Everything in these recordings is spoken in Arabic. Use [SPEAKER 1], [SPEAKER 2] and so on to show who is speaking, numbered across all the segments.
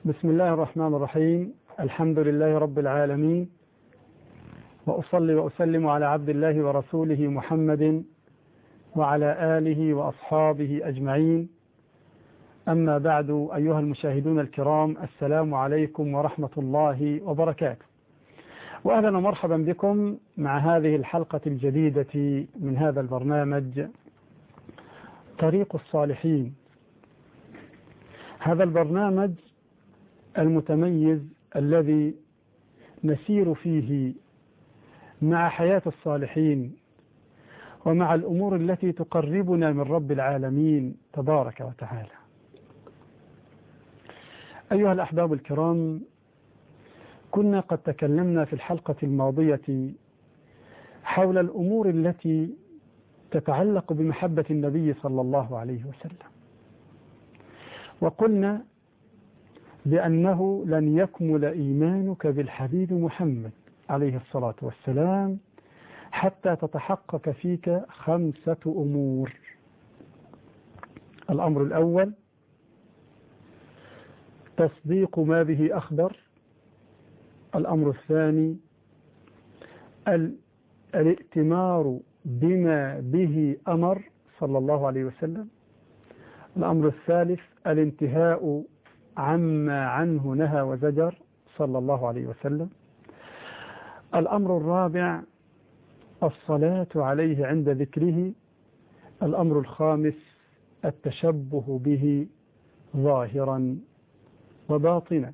[SPEAKER 1] بسم الله الرحمن الرحيم. الحمد لله رب العالمين، وأصلي وأسلم على عبد الله ورسوله محمد وعلى آله وأصحابه أجمعين. أما بعد، أيها المشاهدون الكرام، السلام عليكم ورحمة الله وبركاته، وأهلا ومرحبا بكم مع هذه الحلقة الجديدة من هذا البرنامج طريق الصالحين. هذا البرنامج المتميز الذي نسير فيه مع حياة الصالحين ومع الأمور التي تقربنا من رب العالمين تبارك وتعالى. أيها الأحباب الكرام، كنا قد تكلمنا في الحلقة الماضية حول الأمور التي تتعلق بمحبة النبي صلى الله عليه وسلم، وقلنا بأنه لن يكمل إيمانك بالحبيب محمد عليه الصلاة والسلام حتى تتحقق فيك 5 أمور. الأمر الأول تصديق ما به أخبر. الأمر الثاني الائتمار بما به أمر صلى الله عليه وسلم. الأمر الثالث الانتهاء عما عنه نهى وزجر صلى الله عليه وسلم. الأمر الرابع الصلاة عليه عند ذكره. الأمر الخامس التشبه به ظاهرا وباطنا.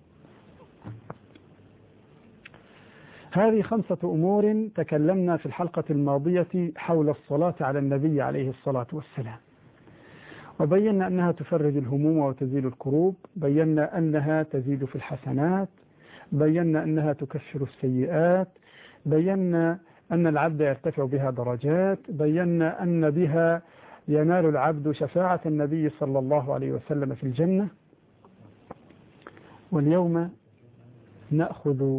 [SPEAKER 1] هذه 5 أمور تكلمنا في الحلقة الماضية حول الصلاة على النبي عليه الصلاة والسلام، وبينا أنها تفرج الهموم وتزيل الكروب، بينا أنها تزيد في الحسنات، بينا أنها تكفر السيئات، بينا أن العبد يرتفع بها درجات، بينا أن بها ينال العبد شفاعة النبي صلى الله عليه وسلم في الجنة. واليوم نأخذ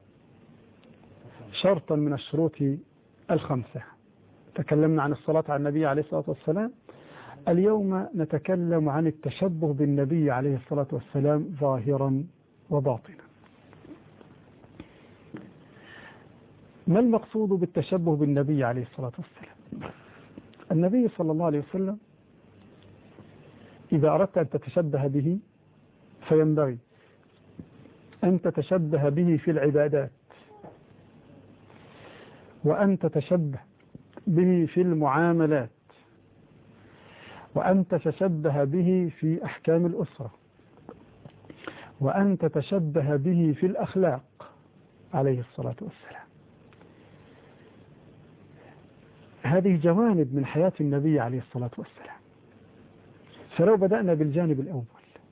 [SPEAKER 1] شرطا من الشروط 5. تكلمنا عن الصلاة على النبي عليه الصلاة والسلام. اليوم نتكلم عن التشبه بالنبي عليه الصلاة والسلام ظاهرا وباطنا. ما المقصود بالتشبه بالنبي عليه الصلاة والسلام؟ النبي صلى الله عليه وسلم إذا أردت أن تتشبه به فينبغي أن تتشبه به في العبادات، وأن تتشبه به في المعاملات، وأن تتشبه به في أحكام الأسرة، وأن تتشبه به في الأخلاق عليه الصلاة والسلام. هذه جوانب من حياة النبي عليه الصلاة والسلام. فلو بدأنا بالجانب الأول،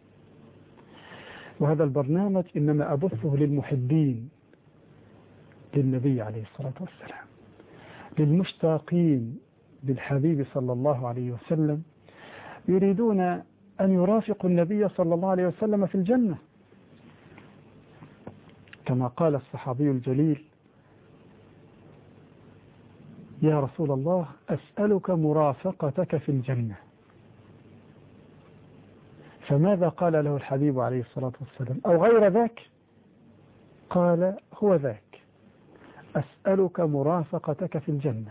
[SPEAKER 1] وهذا البرنامج إنما أبثه للمحبين للنبي عليه الصلاة والسلام، للمشتاقين بالحبيب صلى الله عليه وسلم، يريدون أن يرافقوا النبي صلى الله عليه وسلم في الجنة، كما قال الصحابي الجليل: يا رسول الله أسألك مرافقتك في الجنة. فماذا قال له الحبيب عليه الصلاة والسلام؟ أو غير ذاك؟ قال: هو ذاك، أسألك مرافقتك في الجنة.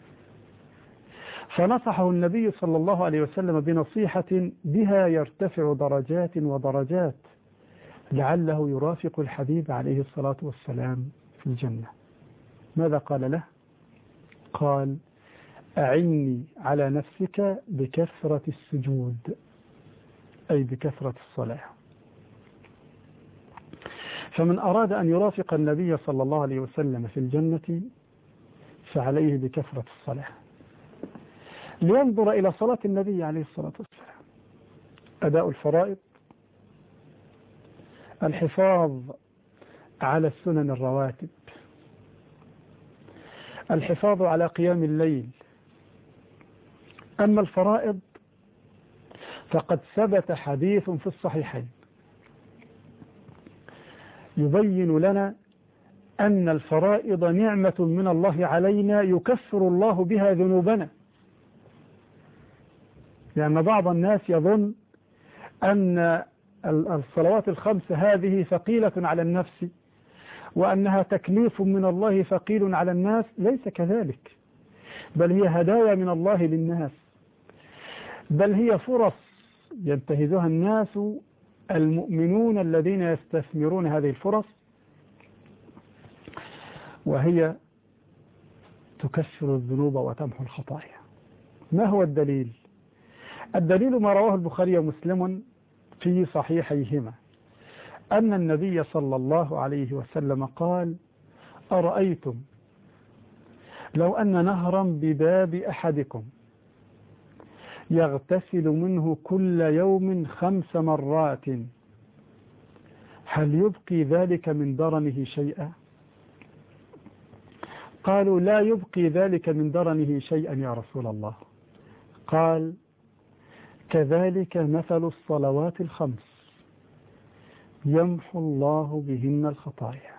[SPEAKER 1] فنصحه النبي صلى الله عليه وسلم بنصيحة بها يرتفع درجات ودرجات، لعله يرافق الحبيب عليه الصلاة والسلام في الجنة. ماذا قال له؟ قال: أعني على نفسك بكثرة السجود، أي بكثرة الصلاة. فمن أراد أن يرافق النبي صلى الله عليه وسلم في الجنة فعليه بكثرة الصلاة، لينظر إلى صلاة النبي عليه الصلاة والسلام: أداء الفرائض، الحفاظ على السنن الرواتب، الحفاظ على قيام الليل. أما الفرائض فقد ثبت حديث في الصحيحين يبين لنا أن الفرائض نعمة من الله علينا يكفر الله بها ذنوبنا. لأن بعض الناس يظن أن الصلوات الخمس هذه ثقيلة على النفس وأنها تكليف من الله ثقيل على الناس، ليس كذلك، بل هي هدايا من الله للناس، بل هي فرص ينتهزها الناس المؤمنون الذين يستثمرون هذه الفرص، وهي تكفر الذنوب وتمحو الخطايا. ما هو الدليل؟ الدليل ما رواه البخاري ومسلم في صحيحيهما أن النبي صلى الله عليه وسلم قال: أرأيتم لو أن نهرا بباب أحدكم يغتسل منه كل يوم 5 مرات هل يبقي ذلك من درنه شيئا؟ قالوا: لا يبقي ذلك من درنه شيئا يا رسول الله. قال: كذلك مثل الصلوات الخمس يمحو الله بهن الخطايا.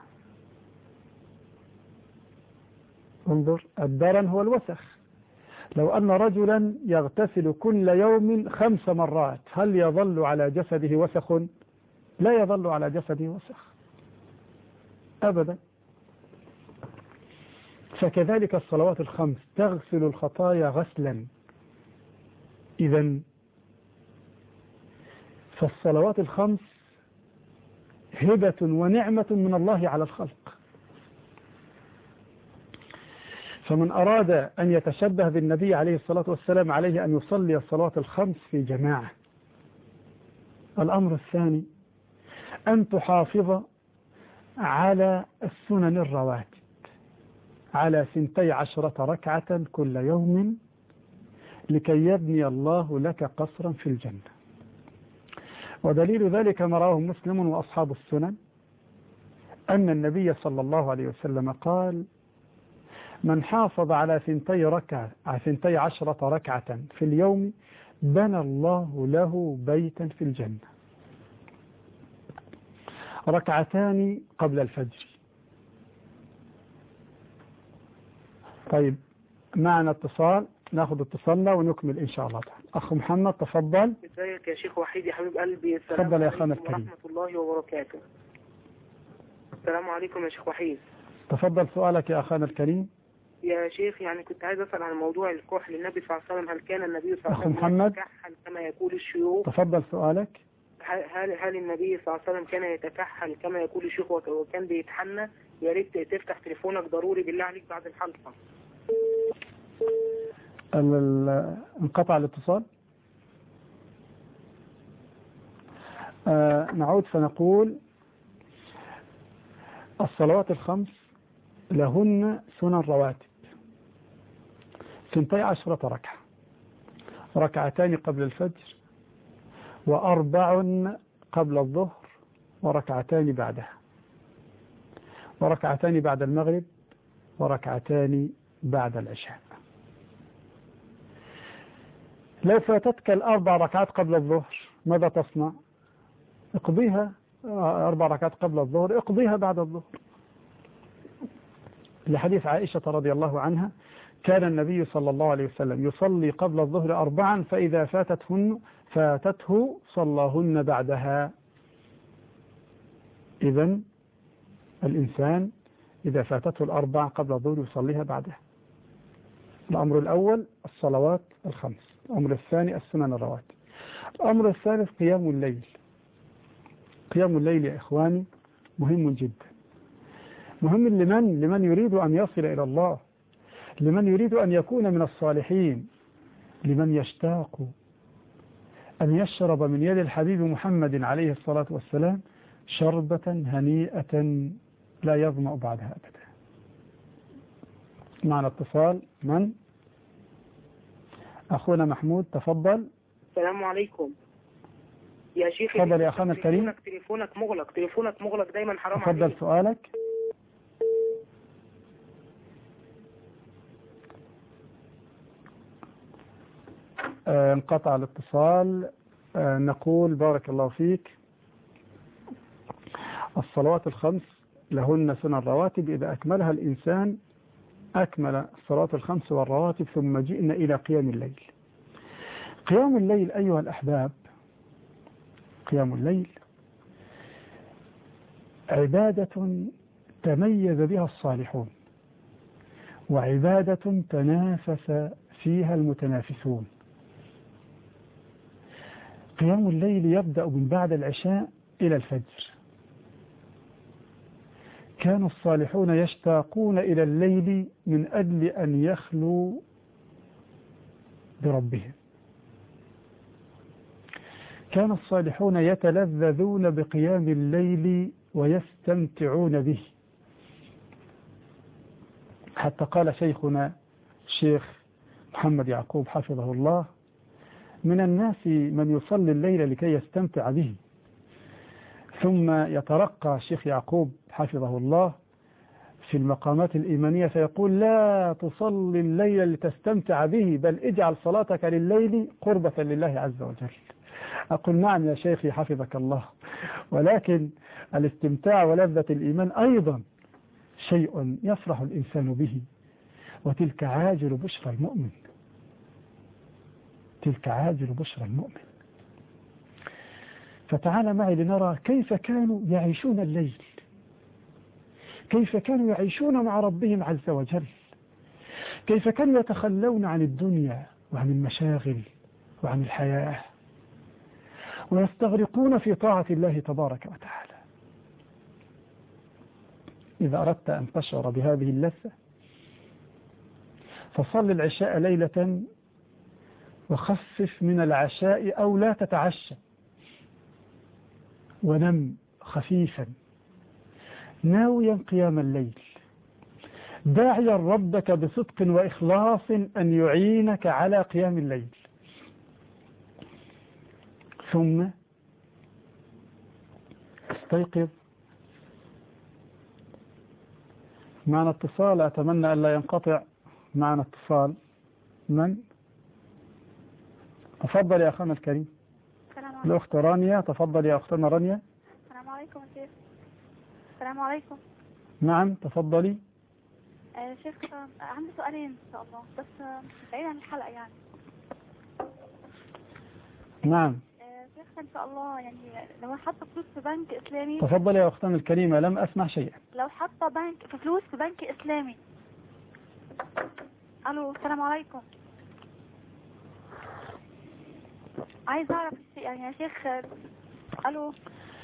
[SPEAKER 1] انظر، الدرن هو الوسخ. لو أن رجلا يغتسل كل يوم 5 مرات هل يظل على جسده وسخ؟ لا يظل على جسده وسخ أبدا. فكذلك الصلوات الخمس تغسل الخطايا غسلا. إذن فالصلوات الخمس هبة ونعمة من الله على الخلق، فمن أراد أن يتشبه بالنبي عليه الصلاة والسلام عليه أن يصلي الصلوات الخمس في جماعة. الأمر الثاني أن تحافظ على السنن الرواتب على 12 ركعة كل يوم لكي يبني الله لك قصرا في الجنة. ودليل ذلك ما رواه مسلم وأصحاب السنن أن النبي صلى الله عليه وسلم قال: من حافظ على 12 ركعة في اليوم بنى الله له بيتا في الجنة، ركعتان قبل الفجر. طيب، معنا اتصال، ناخذ اتصالنا ونكمل إن شاء الله تعالى. أخ محمد تفضل.
[SPEAKER 2] ازيك يا شيخ وحيد يا حبيب قلبي؟ السلام
[SPEAKER 1] تفضل يا
[SPEAKER 2] عليكم
[SPEAKER 1] أخانا الكريم.
[SPEAKER 2] ورحمة الله وبركاته. السلام عليكم يا شيخ وحيد.
[SPEAKER 1] تفضل سؤالك يا أخانا الكريم.
[SPEAKER 2] يا شيخ، يعني كنت عايز أسأل عن موضوع الكحل. النبي صلى الله عليه وسلم، هل كان النبي صلى الله عليه وسلم
[SPEAKER 1] محمد
[SPEAKER 2] يتكحل كما يقول الشيوخ؟
[SPEAKER 1] تفضل سؤالك.
[SPEAKER 2] هل النبي صلى الله عليه وسلم كان يتكحل كما يقول الشيوخ وكان بيتحنى؟ يا ريت تفتح تليفونك ضروري بالله عليك بعد الحلقة.
[SPEAKER 1] انقطع الاتصال. نعود فنقول: الصلوات الخمس لهن سنن رواتب 12 ركعة، ركعتان قبل الفجر، وأربع قبل الظهر، وركعتان بعدها، وركعتان بعد المغرب، وركعتان بعد العشاء. لو فاتتك 4 ركعات قبل الظهر ماذا تصنع؟ اقضيها. 4 ركعات قبل الظهر اقضيها بعد الظهر، لحديث عائشة رضي الله عنها: كان النبي صلى الله عليه وسلم يصلي قبل الظهر 4 فإذا فاتته صلاهن بعدها. إذن الإنسان إذا فاتته 4 قبل الظهر يصليها بعدها. الأمر الأول الصلوات الخمس، الأمر الثاني السنن الرواتب، الأمر الثالث قيام الليل. قيام الليل يا إخواني مهم جدا، مهم لمن يريد أن يصل إلى الله، لمن يريد أن يكون من الصالحين، لمن يشتاق أن يشرب من يد الحبيب محمد عليه الصلاة والسلام شربة هنيئة لا يظمأ بعدها أبدا. معنا اتصال. من؟ أخونا محمود تفضل.
[SPEAKER 2] السلام عليكم يا شيخ.
[SPEAKER 1] تفضل يا أخانا الكريم.
[SPEAKER 2] تليفونك مغلق دايما، حرام عليك.
[SPEAKER 1] تفضل سؤالك. انقطع الاتصال. نقول: بارك الله فيك. الصلوات الخمس لهن سنن رواتب، إذا أكملها الإنسان أكمل الصلوات الخمس والرواتب. ثم جئنا إلى قيام الليل. قيام الليل أيها الأحباب قيام الليل عبادة تميز بها الصالحون، وعبادة تنافس فيها المتنافسون. قيام الليل يبدأ من بعد العشاء إلى الفجر. كان الصالحون يشتاقون إلى الليل من أجل أن يخلوا بربهم. كان الصالحون يتلذذون بقيام الليل ويستمتعون به، حتى قال شيخنا الشيخ محمد يعقوب حفظه الله: من الناس من يصلي الليل لكي يستمتع به. ثم يترقى الشيخ يعقوب حفظه الله في المقامات الإيمانية فيقول: لا تصلي الليل لتستمتع به، بل اجعل صلاتك لليل قربة لله عز وجل. أقول: نعم يا شيخي حفظك الله، ولكن الاستمتاع ولذة الإيمان أيضا شيء يفرح الإنسان به، وتلك عاجل بشرى المؤمن، تلك عاجل بشرى المؤمن. فتعال معي لنرى كيف كانوا يعيشون الليل، كيف كانوا يعيشون مع ربهم عز وجل، كيف كانوا يتخلون عن الدنيا وعن المشاغل وعن الحياة، ويستغرقون في طاعة الله تبارك وتعالى. إذا أردت أن تشعر بهذه اللذة فصل العشاء ليلة وخفف من العشاء أو لا تتعشى، ونم خفيفا ناويا قيام الليل، داعيا ربك بصدق وإخلاص أن يعينك على قيام الليل. ثم استيقظ. معنا اتصال، أتمنى أن لا ينقطع معنا اتصال. من؟ تفضل يا أخانا الكريم. الأخت رانيا، تفضل يا أختنا رانيا.
[SPEAKER 3] السلام عليكم يا شيخ. السلام عليكم.
[SPEAKER 1] نعم تفضلي.
[SPEAKER 3] شيخ عندي سؤالين إن شاء الله، بس بعيد عن الحلقة يعني.
[SPEAKER 1] نعم.
[SPEAKER 3] شيخ إن شاء الله يعني لو حاطة فلوس في بنك إسلامي.
[SPEAKER 1] تفضلي يا أختنا الكريمة، لم أسمع شيئا.
[SPEAKER 3] لو حاطة فلوس في بنك إسلامي. ألو السلام عليكم. عايز أعرف يعني يا شيخ. ألو.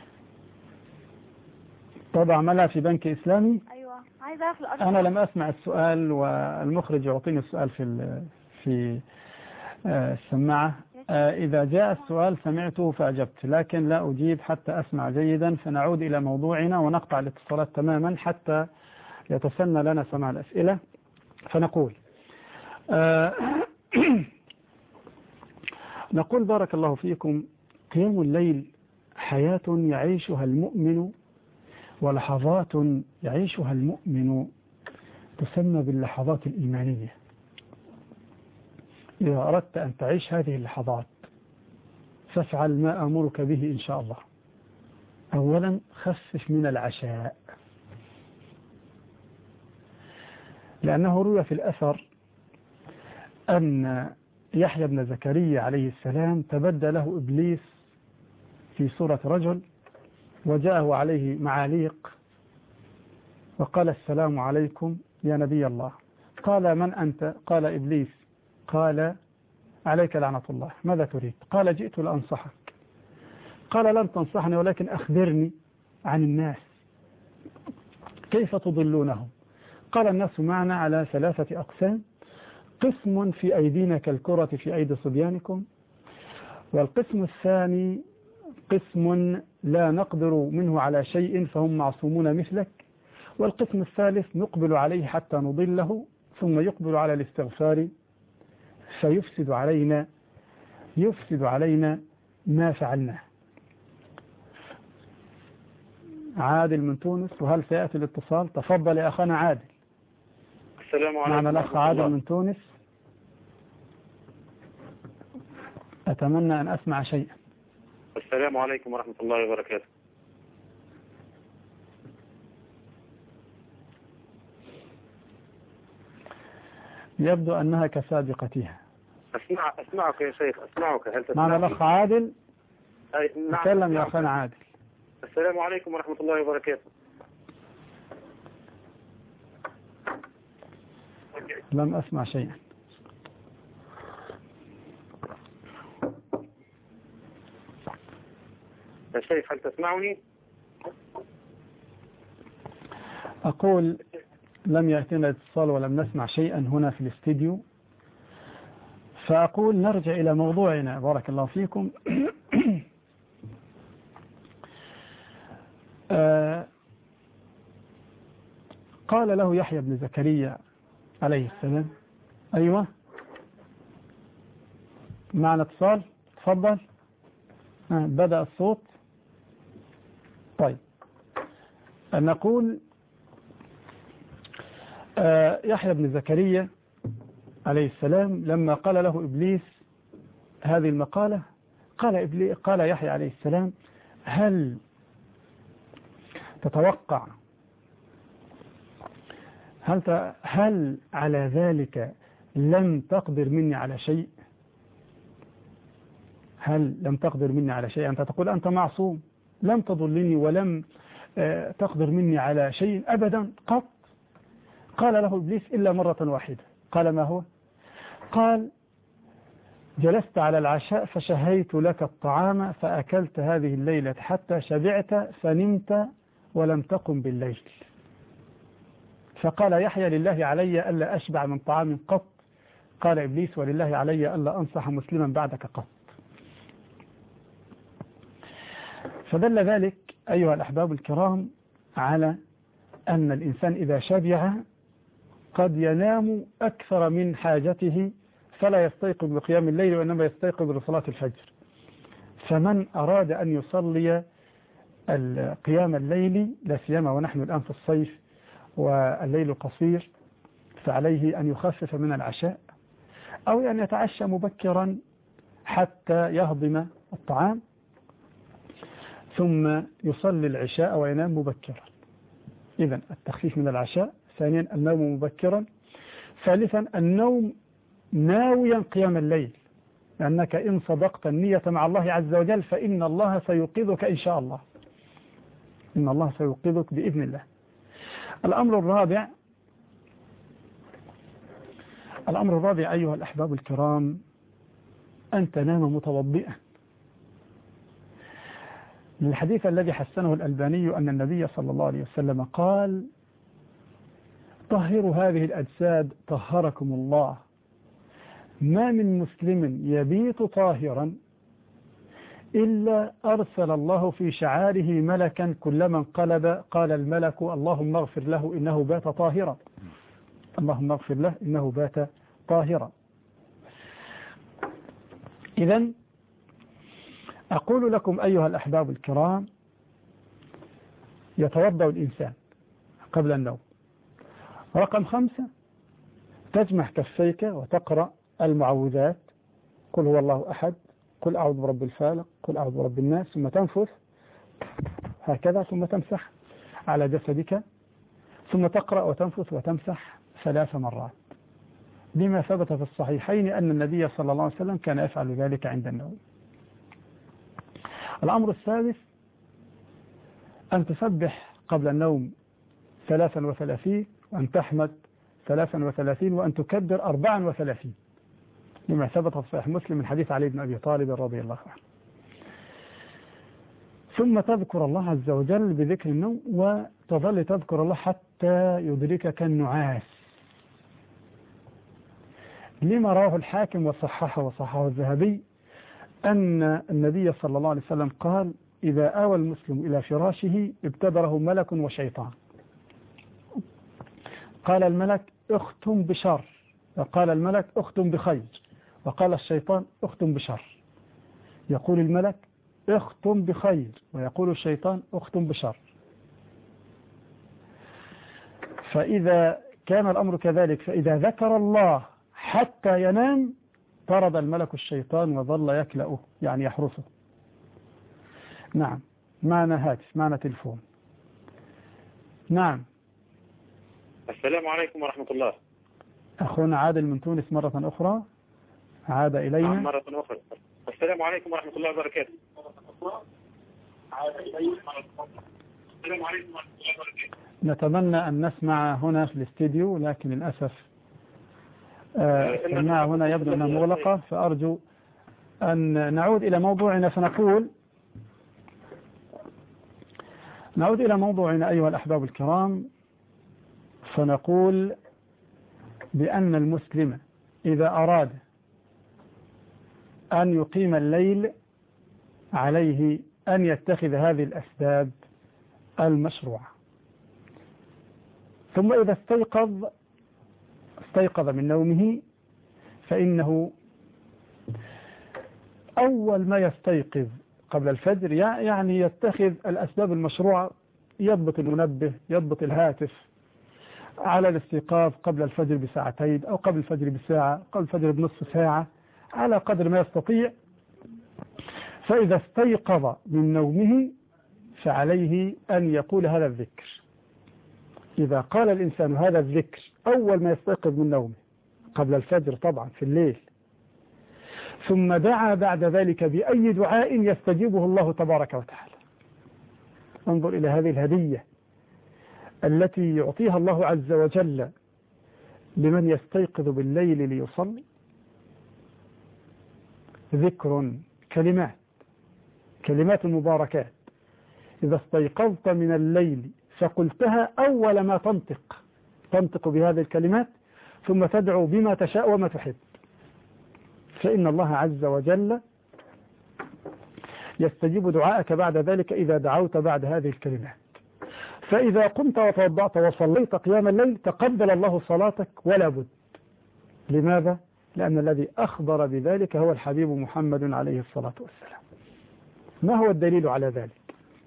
[SPEAKER 1] طب أعملها في بنك إسلامي؟
[SPEAKER 3] أيوة عايز أعرف
[SPEAKER 1] أنا لم أسمع السؤال، والمخرج يعطيني السؤال في السماعة. إذا جاء السؤال سمعته فأجبت، لكن لا أجيب حتى أسمع جيدا. فنعود إلى موضوعنا ونقطع الاتصالات تماما حتى يتسنى لنا سماع الأسئلة. فنقول نقول بارك الله فيكم: قيام الليل حياة يعيشها المؤمن ولحظات يعيشها المؤمن تسمى باللحظات الإيمانية. إذا أردت أن تعيش هذه اللحظات فافعل ما أمرك به إن شاء الله. أولا خفف من العشاء، لأنه روى في الأثر أن يحيى بن زكريا عليه السلام تبدى له إبليس في صورة رجل، وجاءه عليه معاليق وقال: السلام عليكم يا نبي الله. قال: من أنت؟ قال: إبليس. قال: عليك لعنة الله، ماذا تريد؟ قال: جئت لأنصحك. قال: لن تنصحني، ولكن أخبرني عن الناس، كيف تضلونهم؟ قال: الناس معنا على 3 أقسام: قسم في أيدينا كالكرة في أيدي صبيانكم، والقسم الثاني قسم لا نقدر منه على شيء فهم معصومون مثلك، والقسم الثالث نقبل عليه حتى نضله ثم يقبل على الاستغفار فيفسد علينا ما فعلناه. عادل من تونس، وهل سيأتي الاتصال؟ تفضل يا أخانا عادل.
[SPEAKER 4] السلام عليكم.
[SPEAKER 1] معنا الأخ عادل من تونس، أتمنى أن أسمع شيئا.
[SPEAKER 4] السلام عليكم ورحمة الله وبركاته.
[SPEAKER 1] يبدو أنها كسابقتها.
[SPEAKER 4] أسمعك يا شيخ، أسمعك. هل تسمعني؟
[SPEAKER 1] معنا الأخ عادل.
[SPEAKER 4] نعم.
[SPEAKER 1] تكلم يا أخانا عادل.
[SPEAKER 4] السلام عليكم ورحمة الله وبركاته.
[SPEAKER 1] لم أسمع شيئا.
[SPEAKER 4] يا شيخ هل تسمعني؟
[SPEAKER 1] أقول لم يأتينا اتصال ولم نسمع شيئا هنا في الاستديو، فأقول نرجع إلى موضوعنا. بارك الله فيكم. قال له يحيى بن زكريا عليه السلام. أيوة معنا اتصال، تفضل. بدأ الصوت. طيب نقول يحيى بن زكريا عليه السلام لما قال له إبليس هذه المقالة، قال يحيى عليه السلام: هل تتوقع هل على ذلك لم تقدر مني على شيء؟ هل لم تقدر مني على شيء؟ أنت تقول أنت معصوم، لم تضلني ولم تقدر مني على شيء أبدا قط. قال له إبليس إلا مرة واحدة. قال: ما هو؟ قال: جلست على العشاء فشهيت لك الطعام فأكلت هذه الليلة حتى شبعت فنمت ولم تقم بالليل. فقال يحيى: لله علي ألا أشبع من طعام قط. قال إبليس: ولله علي ألا أنصح مسلما بعدك قط. فدل ذلك أيها الأحباب الكرام على أن الإنسان إذا شبع قد ينام أكثر من حاجته فلا يستيقظ بقيام الليل وإنما يستيقظ لصلاة الفجر. فمن أراد أن يصلي قيام الليل لا سيما ونحن الآن في الصيف والليل قصير، فعليه أن يخفف من العشاء أو أن يتعشى مبكرا حتى يهضم الطعام ثم يصلي العشاء وينام مبكرا. إذن التخفيف من العشاء. ثانيا النوم مبكرا. ثالثا النوم ناويا قيام الليل، لأنك إن صدقت النية مع الله عز وجل فإن الله سيوقظك إن شاء الله. إن الله سيوقظك بإذن الله. الأمر الرابع أيها الأحباب الكرام أن تنام متوضئا. الحديث الذي حسنه الألباني أن النبي صلى الله عليه وسلم قال: طهروا هذه الأجساد طهركم الله. ما من مسلم يبيت طاهرا إلا أرسل الله في شعاره ملكا كلما انقلب قال الملك: اللهم اغفر له إنه بات طاهرا. اللهم اغفر له إنه بات طاهرا. إذن أقول لكم أيها الأحباب الكرام: يتوضأ الإنسان قبل النوم. رقم 5: تجمع كفيك وتقرأ المعوذات: قل هو الله أحد، قل أعوذ برب الفالق، قل أعوذ برب الناس، ثم تنفث هكذا ثم تمسح على جسدك، ثم تقرأ وتنفث وتمسح 3 مرات، لما ثبت في الصحيحين أن النبي صلى الله عليه وسلم كان يفعل ذلك عند النوم. الأمر السادس: أن تسبح قبل النوم 33 وأن تحمد 33 وأن تكبر 34، لما ثبت في صحيح مسلم من حديث علي بن أبي طالب رضي الله عنه. ثم تذكر الله عز وجل بذكر النوم وتظل تذكر الله حتى يدركك النعاس، لما رواه الحاكم وصححه الذهبي أن النبي صلى الله عليه وسلم قال: إذا آوى المسلم إلى فراشه ابتدره ملك وشيطان. قال الملك: اختم بشر، وقال الملك: اختم بخير، وقال الشيطان: اختم بشر. يقول الملك: اختم بخير، ويقول الشيطان: اختم بشر. فإذا كان الأمر كذلك فإذا ذكر الله حتى ينام طرد الملك الشيطان وظل يكلأه، يعني يحرسه. نعم، معنا هاتف، معنا تلفون. نعم.
[SPEAKER 4] السلام عليكم ورحمة الله.
[SPEAKER 1] أخونا عادل من تونس مرة أخرى عاد إلينا.
[SPEAKER 4] مرة أخرى. السلام عليكم ورحمة الله وبركاته.
[SPEAKER 1] نتمنى أن نسمع هنا في الاستديو، لكن للأسف السماعة هنا يبدو أنها مغلقة، فأرجو أن نعود إلى موضوعنا. نعود إلى موضوعنا أيها الأحباب الكرام، فنقول بأن المسلم إذا أراد أن يقيم الليل عليه أن يتخذ هذه الأسباب المشروعة. ثم إذا استيقظ من نومه، فإنه أول ما يستيقظ قبل الفجر يعني يتخذ الأسباب المشروعة، يضبط المنبه، يضبط الهاتف على الاستيقاظ قبل الفجر بساعتين أو قبل الفجر بساعة، قبل الفجر بنصف ساعة، على قدر ما يستطيع. فإذا استيقظ من نومه فعليه أن يقول هذا الذكر. إذا قال الإنسان هذا الذكر أول ما يستيقظ من نومه قبل الفجر طبعا في الليل، ثم دعا بعد ذلك بأي دعاء يستجيبه الله تبارك وتعالى. انظر إلى هذه الهدية التي يعطيها الله عز وجل لمن يستيقظ بالليل ليصلي. ذكر، كلمات مباركات. إذا استيقظت من الليل فقلتها أول ما تنطق بهذه الكلمات، ثم تدعو بما تشاء وما تحب، فإن الله عز وجل يستجيب دعاءك بعد ذلك إذا دعوت بعد هذه الكلمات. فإذا قمت وتوضعت وصليت قيام الليل تقبل الله صلاتك ولا بد. لماذا؟ لأن الذي أخبر بذلك هو الحبيب محمد عليه الصلاة والسلام. ما هو الدليل على ذلك؟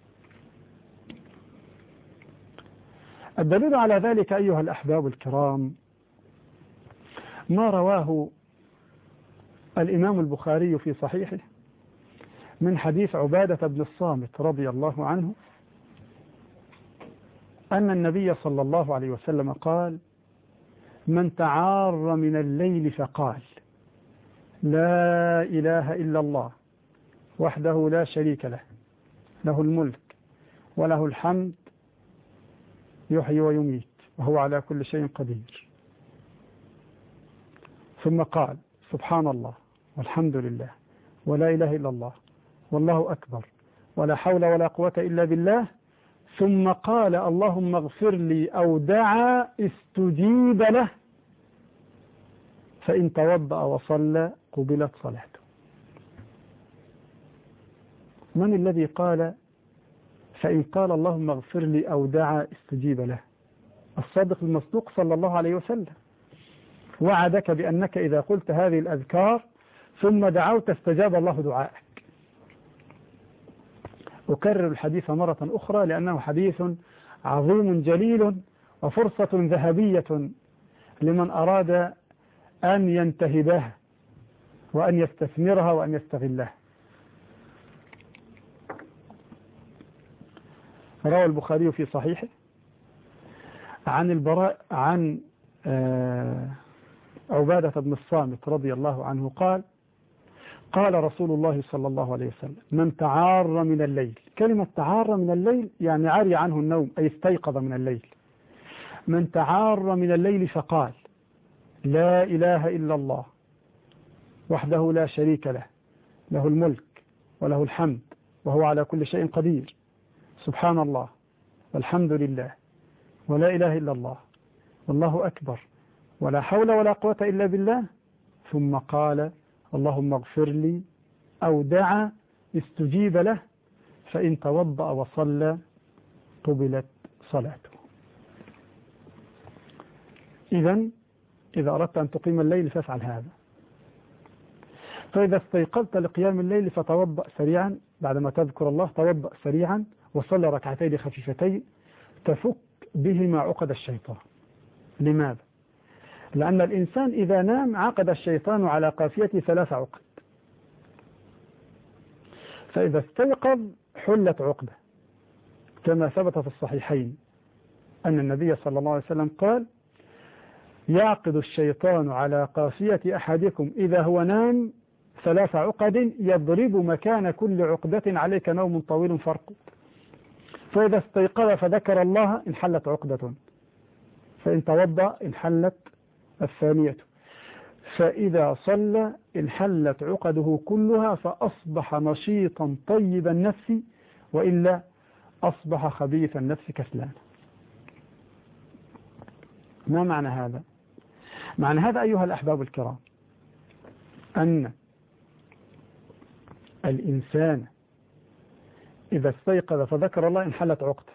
[SPEAKER 1] الدليل على ذلك أيها الأحباب الكرام ما رواه الإمام البخاري في صحيحه من حديث عبادة بن الصامت رضي الله عنه أن النبي صلى الله عليه وسلم قال: من تعار من الليل فقال لا إله إلا الله وحده لا شريك له، له الملك وله الحمد يحيي ويميت وهو على كل شيء قدير، ثم قال سبحان الله والحمد لله ولا إله إلا الله والله أكبر ولا حول ولا قوة إلا بالله، ثم قال اللهم اغفر لي أو دعا استجيب له، فإن توضأ وصلى قبلت صلاته. من الذي قال فإن قال اللهم اغفر لي أو دعا استجيب له؟ الصادق المصدوق صلى الله عليه وسلم وعدك بأنك إذا قلت هذه الأذكار ثم دعوت استجاب الله دعائك. أكرر الحديث مرة أخرى لأنه حديث عظيم جليل وفرصة ذهبية لمن أراد أن ينتهبها وأن يستثمرها وأن يستغلها. روى البخاري في صحيحه عن البراء عن عبادة بن الصامت رضي الله عنه قال: قال رسول الله صلى الله عليه وسلم: من تعار من الليل. كلمة تعار من الليل يعني عري عنه النوم، أي استيقظ من الليل. من تعار من الليل فقال لا إله إلا الله وحده لا شريك له، له الملك وله الحمد وهو على كل شيء قدير، سبحان الله والحمد لله ولا إله إلا الله والله أكبر ولا حول ولا قوة إلا بالله، ثم قال اللهم اغفر لي أو دعا استجيب له، فإن توضأ وصلى قبلت صلاته. إذا أردت أن تقيم الليل فافعل هذا. فإذا استيقظت لقيام الليل فتوضأ سريعا، بعدما تذكر الله توضأ سريعا وصلى ركعتين خفيفتين تفك بهما عقد الشيطان. لماذا؟ لأن الإنسان إذا نام عقد الشيطان على قافيته 3 عقد، فإذا استيقظ حلت عقده، كما ثبت في الصحيحين أن النبي صلى الله عليه وسلم قال: يعقد الشيطان على قافية أحدكم إذا هو نام 3 عقد يضرب مكان كل عقدة عليك نوم طويل فارقد. فإذا استيقظ فذكر الله انحلت عقدة، فإن توضأ انحلت الثانية، فإذا صلى انحلت عقده كلها فأصبح نشيطا طيب النفس، وإلا أصبح خبيث النفس كسلان. ما معنى هذا؟ معنى هذا أيها الأحباب الكرام أن الإنسان إذا استيقظ فذكر الله انحلت عقده،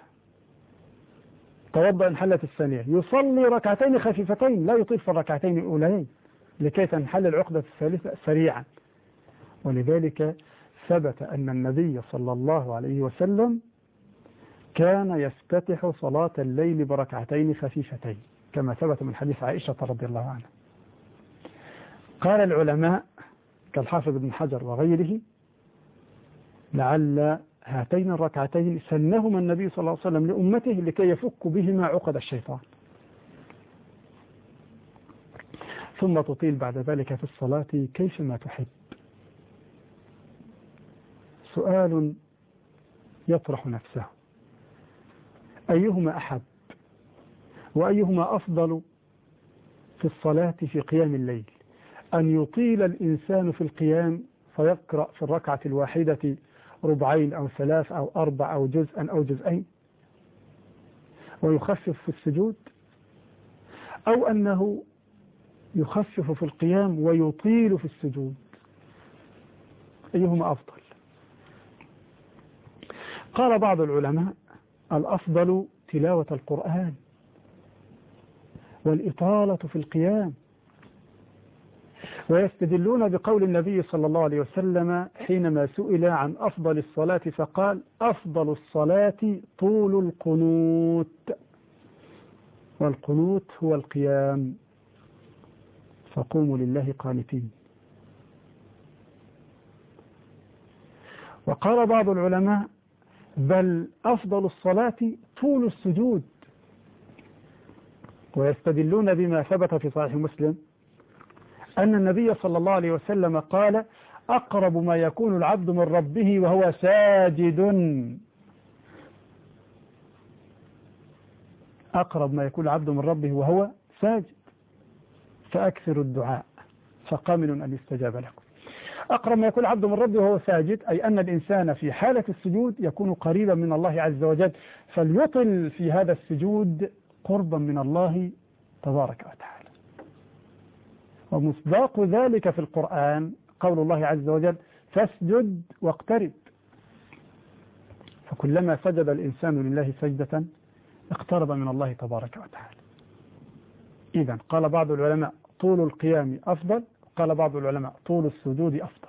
[SPEAKER 1] توضأ انحلت الثانية، يصلي ركعتين خفيفتين لا يطيل في الركعتين الأولين لكي تنحل العقدة الثالثة سريعا. ولذلك ثبت أن النبي صلى الله عليه وسلم كان يفتتح صلاة الليل بركعتين خفيفتين كما ثبت من حديث عائشة رضي الله عنها. قال العلماء كالحافظ ابن حجر وغيره لعل هاتين الركعتين سنهما النبي صلى الله عليه وسلم لأمته لكي يفك بهما عقد الشيطان، ثم تطيل بعد ذلك في الصلاة كيفما تحب. سؤال يطرح نفسه: أيهما أحب وأيهما أفضل في الصلاة في قيام الليل؟ أن يطيل الإنسان في القيام فيقرأ في الركعة الواحدة ربعين أو 3 أو 4 أو جزءا أو جزئين ويخفف في السجود، أو أنه يخفف في القيام ويطيل في السجود؟ أيهما أفضل؟ قال بعض العلماء الأفضل تلاوة القرآن والإطالة في القيام، ويستدلون بقول النبي صلى الله عليه وسلم حينما سئل عن أفضل الصلاة فقال: أفضل الصلاة طول القنوت، والقنوت هو القيام، فقوموا لله قانتين. وقال بعض العلماء: بل أفضل الصلاة طول السجود، ويستدلون بما ثبت في صحيح مسلم أن النبي صلى الله عليه وسلم قال: أقرب ما يكون العبد من ربه وهو ساجد، أقرب ما يكون العبد من ربه وهو ساجد، فأكثر الدعاء فقامل أن يستجاب لكم. أقرب ما يكون العبد من ربه وهو ساجد، أي أن الإنسان في حالة السجود يكون قريبا من الله عز وجل، فليطل في هذا السجود قربا من الله تبارك وتعالى. ومصداق ذلك في القرآن قول الله عز وجل: فاسجد واقترب. فكلما سجد الإنسان لله سجدة اقترب من الله تبارك وتعالى. إذن قال بعض العلماء: طول القيام أفضل، قال بعض العلماء: طول السجود أفضل.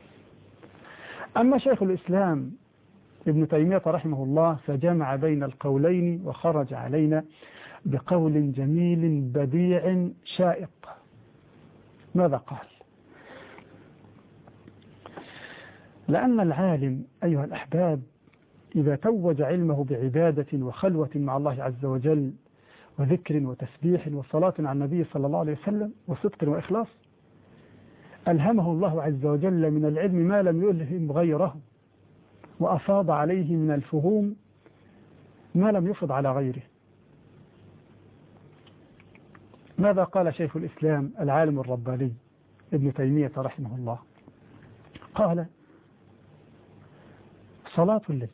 [SPEAKER 1] أما شيخ الإسلام ابن تيمية رحمه الله فجمع بين القولين وخرج علينا بقول جميل بديع شائق. ماذا قال؟ لأن العالم أيها الأحباب إذا توج علمه بعبادة وخلوة مع الله عز وجل وذكر وتسبيح وصلاة على النبي صلى الله عليه وسلم وصدق وإخلاص، ألهمه الله عز وجل من العلم ما لم يلهم غيره، وأفاض عليه من الفهوم ما لم يفض على غيره. ماذا قال شيخ الإسلام العالم الرباني ابن تيمية رحمه الله؟ قال: صلاة الليل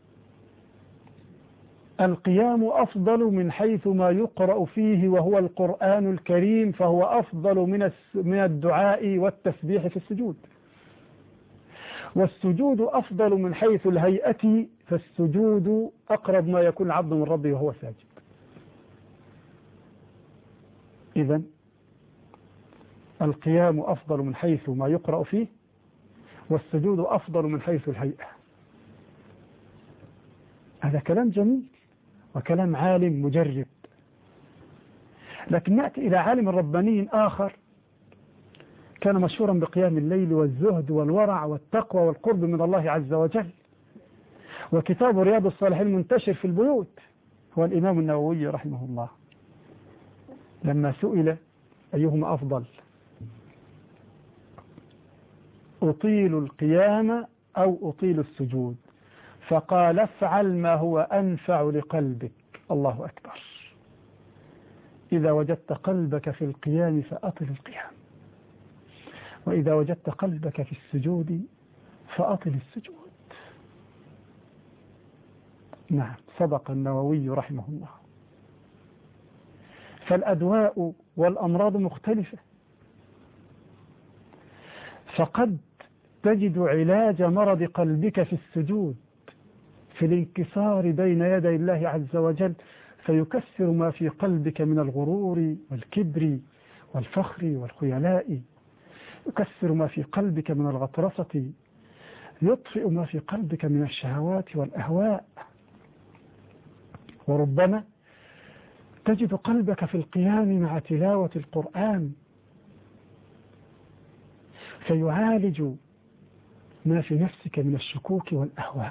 [SPEAKER 1] القيام أفضل من حيث ما يقرأ فيه وهو القرآن الكريم، فهو أفضل من الدعاء والتسبيح في السجود. والسجود أفضل من حيث الهيئة، فالسجود أقرب ما يكون العبد من ربه وهو ساجد. إذن القيام أفضل من حيث ما يقرأ فيه، والسجود أفضل من حيث الهيئة. هذا كلام جميل وكلام عالم مجرب. لكن نأتي إلى عالم رباني آخر كان مشهورا بقيام الليل والزهد والورع والتقوى والقرب من الله عز وجل، وكتاب رياض الصالحين منتشر في البيوت، هو الإمام النووي رحمه الله. لما سئل أيهما أفضل أطيل القيام أو أطيل السجود، فقال افعل ما هو أنفع لقلبك. الله أكبر. إذا وجدت قلبك في القيام فأطل القيام، وإذا وجدت قلبك في السجود فأطل السجود. نعم، صدق النووي رحمه الله. فالأدواء والأمراض مختلفة، فقد تجد علاج مرض قلبك في السجود، في الانكسار بين يدي الله عز وجل، فيكسر ما في قلبك من الغرور والكبر والفخر والخيلاء، يكسر ما في قلبك من الغطرسة، يطفئ ما في قلبك من الشهوات والأهواء. وربما تجد قلبك في القيام مع تلاوة القرآن فيعالج ما في نفسك من الشكوك والأهواء،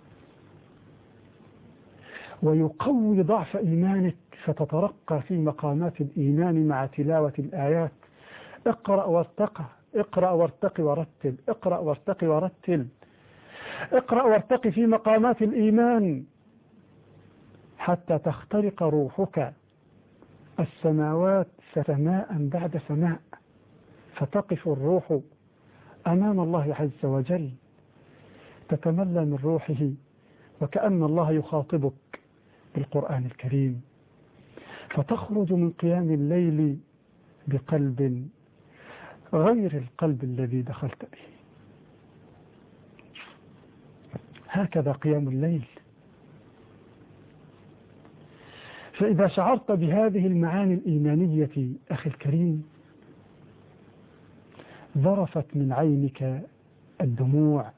[SPEAKER 1] ويقوي ضعف إيمانك فتترقى في مقامات الإيمان مع تلاوة الآيات. اقرأ وارتقى، اقرأ وارتقي ورتل، اقرأ وارتقي ورتل، اقرأ وارتقي في مقامات الإيمان حتى تخترق روحك السماوات سماء بعد سماء، فتقف الروح أمام الله عز وجل تتملى من روحه، وكأن الله يخاطبك بالقرآن الكريم، فتخرج من قيام الليل بقلب غير القلب الذي دخلت به. هكذا قيام الليل. فإذا شعرت بهذه المعاني الإيمانية أخي الكريم ذرفت من عينك الدموع،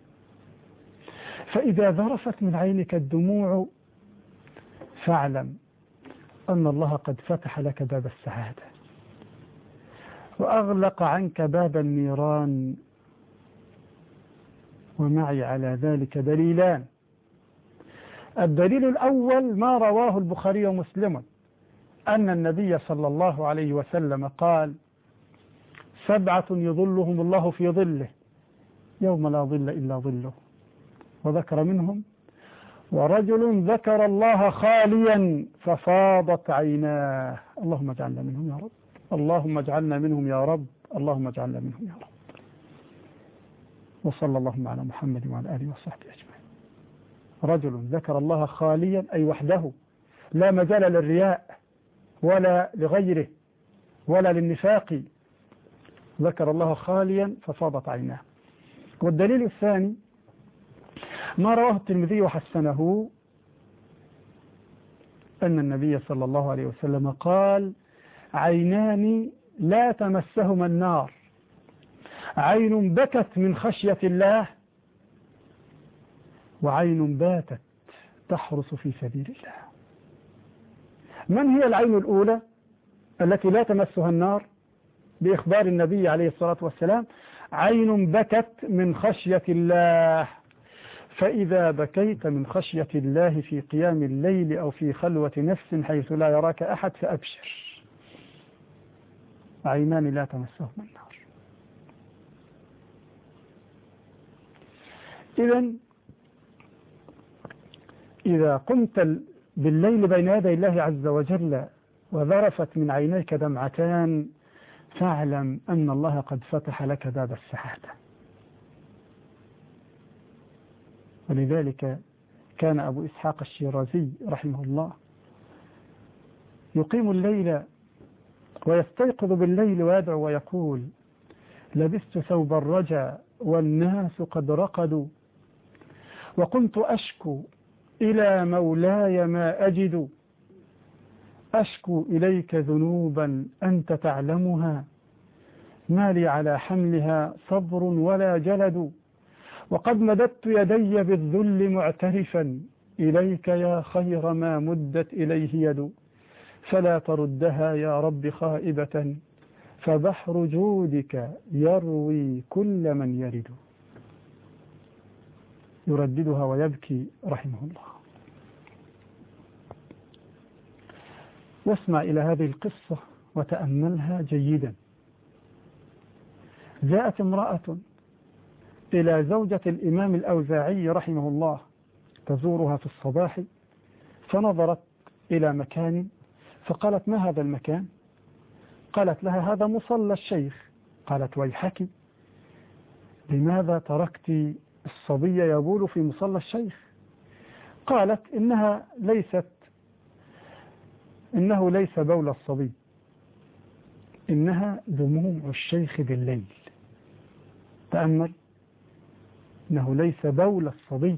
[SPEAKER 1] فإذا ذرفت من عينك الدموع فاعلم أن الله قد فتح لك باب السعادة وأغلق عنك باب النيران. ومعي على ذلك دليلان. الدليل الأول ما رواه البخاري ومسلم أن النبي صلى الله عليه وسلم قال: 7 يظلهم الله في ظله يوم لا ظل إلا ظله، وذكر منهم: ورجل ذكر الله خاليا ففاضت عيناه. اللهم اجعلنا منهم يا رب، اللهم اجعلنا منهم يا رب، اللهم اجعلنا منهم يا رب. وصلى اللهم على محمد وعلى آله وصحبه أجمعين. رجل ذكر الله خاليا أي وحده، لا مجال للرياء ولا لغيره ولا للنفاق، ذكر الله خاليا ففاضت عيناه. والدليل الثاني ما رواه الترمذي وحسنه أن النبي صلى الله عليه وسلم قال: عينان لا تمسهما النار، عين بكت من خشية الله، وعين باتت تحرس في سبيل الله. من هي العين الأولى التي لا تمسها النار بإخبار النبي عليه الصلاة والسلام؟ عين بكت من خشية الله. فإذا بكيت من خشية الله في قيام الليل أو في خلوة نفس حيث لا يراك أحد فأبشر، عينان لا تمسهما النار. إذا قمت بالليل بين يدي الله عز وجل وذرفت من عينيك دمعتان فاعلم أن الله قد فتح لك باب السعادة. ولذلك كان أبو إسحاق الشيرازي رحمه الله يقيم الليل ويستيقظ بالليل ويدعو ويقول: لبست ثوب الرجا والناس قد رقدوا، وكنت أشكو إلى مولاي ما أجد، أشكو إليك ذنوبا أنت تعلمها، ما لي على حملها صبر ولا جلد، وقد مددت يدي بالذل معترفا إليك يا خير ما مدت إليه يد، فلا تردها يا رب خائبة، فبحر جودك يروي كل من يرد. يرددها ويبكي رحمه الله. واسمع إلى هذه القصة وتأملها جيدا. جاءت امرأة إلى زوجة الإمام الأوزاعي رحمه الله تزورها في الصباح، فنظرت إلى مكان فقالت: ما هذا المكان؟ قالت لها: هذا مصلى الشيخ. قالت: ويحك، لماذا تركت الصبي يبول في مصلى الشيخ؟ قالت: إنه ليس بول الصبي، إنها دموع الشيخ بالليل. تأمل، إنه ليس بول الصبي،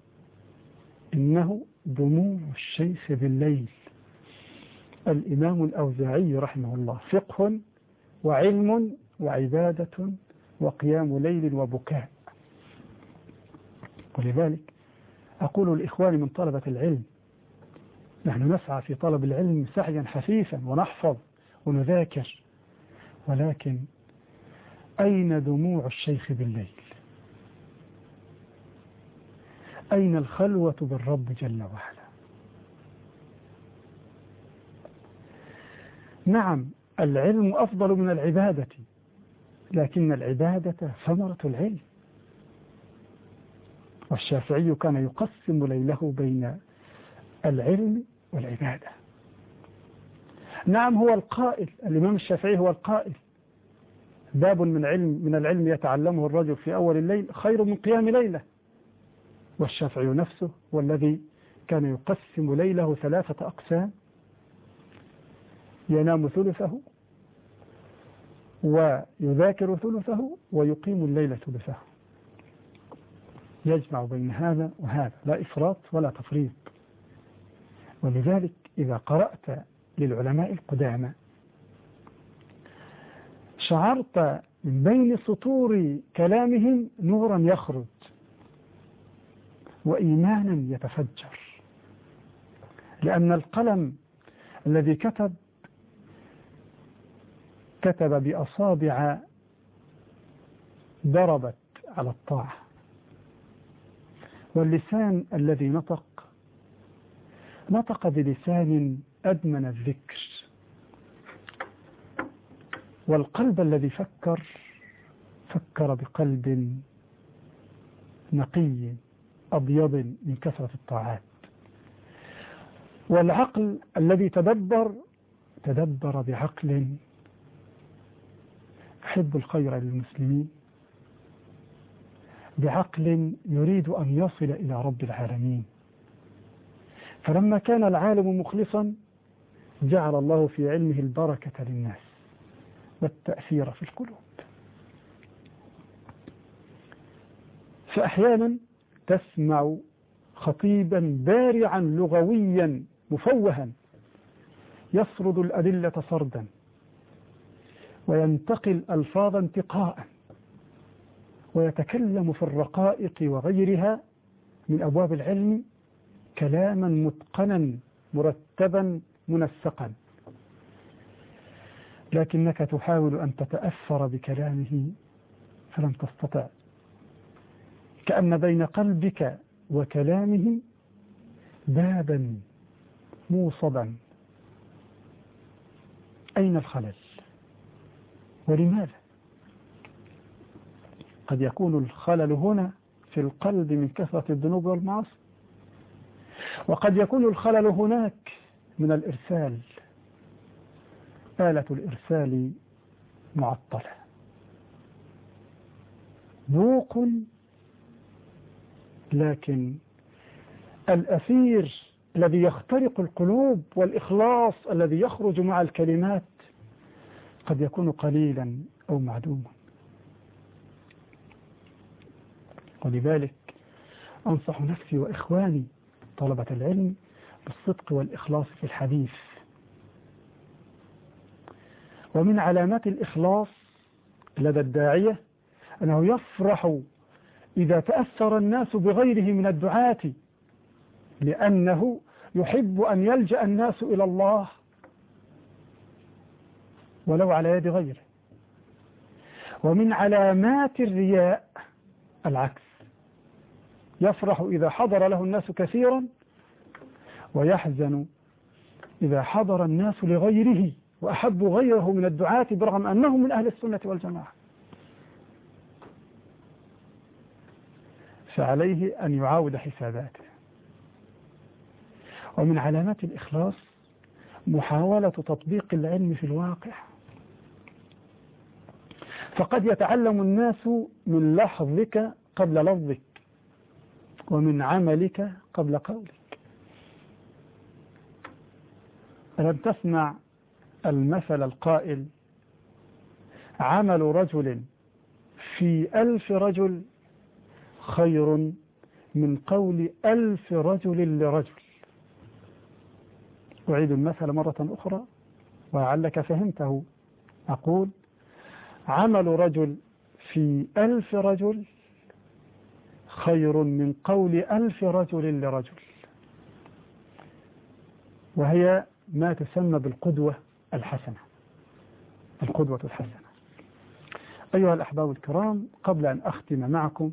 [SPEAKER 1] إنه دموع الشيخ بالليل. الإمام الأوزاعي رحمه الله فقه وعلم وعبادة وقيام ليل وبكاء. ولذلك أقول لإخواني من طلبة العلم: نحن نسعى في طلب العلم سعيا حثيثا ونحفظ ونذاكر، ولكن أين دموع الشيخ بالليل؟ أين الخلوة بالرب جل وعلا؟ نعم، العلم أفضل من العبادة، لكن العبادة ثمرة العلم. والشافعي كان يقسم ليله بين العلم والعبادة. نعم، هو القائل، الإمام الشافعي هو القائل: باب من العلم يتعلمه الرجل في أول الليل خير من قيام ليلة. والشافعي نفسه والذي كان يقسم ليله 3 أقسام: ينام ثلثه، ويذاكر ثلثه، ويقيم الليل ثلثه. يجمع بين هذا وهذا، لا إفراط ولا تفريط. ولذلك إذا قرأت للعلماء القدامى شعرت من بين سطور كلامهم نورا يخرج وإيمانا يتفجر، لأن القلم الذي كتب بأصابع ضربت على الطاعة، واللسان الذي نطق بلسان أدمن الذكر، والقلب الذي فكر بقلب نقي أبيض من كثرة الطاعات، والعقل الذي تدبر بعقل يحب الخير للمسلمين، بعقل يريد أن يصل إلى رب العالمين. فلما كان العالم مخلصا جعل الله في علمه البركة للناس والتأثير في القلوب. فأحيانا تسمع خطيبا بارعا لغويا مفوها يسرد الأدلة سردا وينتقي الألفاظ انتقاء ويتكلم في الرقائق وغيرها من أبواب العلم كلاما متقنا مرتبا منسقا، لكنك تحاول أن تتأثر بكلامه فلم تستطع، كأن بين قلبك وكلامه بابا موصدا. أين الخلل؟ ولماذا؟ قد يكون الخلل هنا في القلب من كثرة الذنوب والمعاصي، وقد يكون الخلل هناك من الإرسال، آلة الإرسال معطلة. ذوق، لكن الأثير الذي يخترق القلوب والإخلاص الذي يخرج مع الكلمات قد يكون قليلا أو معدوما. ولذلك أنصح نفسي وإخواني طلبة العلم بالصدق والإخلاص في الحديث. ومن علامات الإخلاص لدى الداعية أنه يفرح إذا تأثر الناس بغيره من الدعاة، لأنه يحب أن يلجأ الناس إلى الله ولو على يد غيره. ومن علامات الرياء العكس، يفرح إذا حضر له الناس كثيرا ويحزن إذا حضر الناس لغيره وأحبوا غيره من الدعاة برغم أنهم من أهل السنة والجماعة. فعليه أن يعاود حساباته. ومن علامات الإخلاص محاولة تطبيق العلم في الواقع، فقد يتعلم الناس من لحظك قبل لفظك، ومن عملك قبل قولك. ألم تسمع المثل القائل: عمل رجل في 1000 رجل خير من قول 1000 رجل لرجل. أعيد المثل مرة أخرى ولعلك فهمته. أقول: عمل رجل في 1000 رجل خير من قول 1000 رجل لرجل، وهي ما تسمى بالقدوة الحسنة. القدوة الحسنة. أيها الأحباب الكرام، قبل أن أختم معكم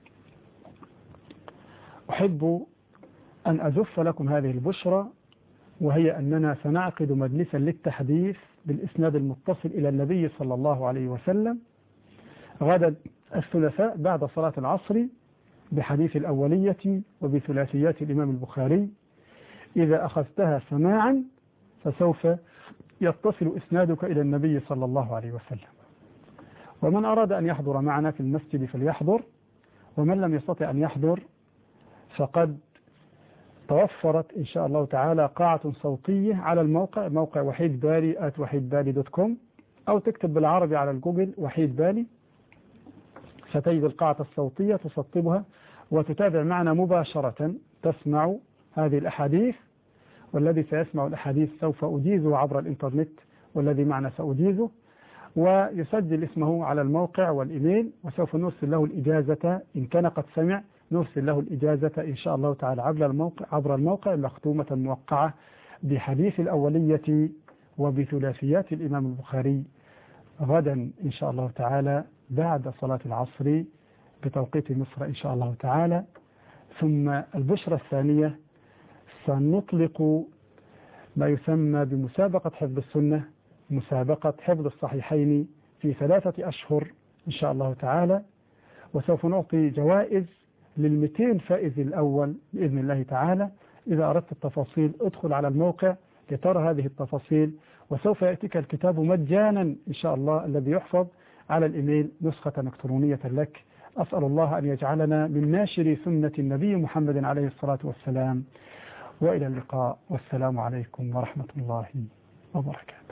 [SPEAKER 1] أحب أن أزف لكم هذه البشرى، وهي أننا سنعقد مجلسا للتحديث بالإسناد المتصل إلى النبي صلى الله عليه وسلم غدا الثلاثاء بعد صلاة العصر بحديث الأولية وبثلاثيات الإمام البخاري. إذا أخذتها سماعا فسوف يتصل إسنادك إلى النبي صلى الله عليه وسلم. ومن أراد أن يحضر معنا في المسجد فليحضر، ومن لم يستطع أن يحضر فقد توفرت إن شاء الله تعالى قاعة صوتية على الموقع، موقع وحيد بالي @وحيدبالي.com، أو تكتب بالعربي على الجوجل وحيد بالي فتجد القاعة الصوتية تسطبها وتتابع معنا مباشرة، تسمع هذه الأحاديث، والذي سيسمع الأحاديث سوف أجيزه عبر الإنترنت، والذي معنا سأجيزه، ويسجل اسمه على الموقع والإيميل، وسوف نرسل له الإجازة إن كان قد سمع، نرسل له الإجازة إن شاء الله تعالى عبر الموقع مختومة موقعة بحديث الأولية وبثلاثيات الإمام البخاري غدا إن شاء الله تعالى بعد صلاة العصر بتوقيت مصر إن شاء الله تعالى. ثم البشرة الثانية، سنطلق ما يسمى بمسابقة حفظ السنة، مسابقة حفظ الصحيحين في 3 أشهر إن شاء الله تعالى، وسوف نعطي جوائز لل200 فائز الأول بإذن الله تعالى. إذا أردت التفاصيل ادخل على الموقع لترى هذه التفاصيل، وسوف يأتيك الكتاب مجانا إن شاء الله الذي يحفظ على الإيميل نسخة إلكترونية لك. أسأل الله أن يجعلنا من ناشر سنة النبي محمد عليه الصلاة والسلام، وإلى اللقاء، والسلام عليكم ورحمة الله وبركاته.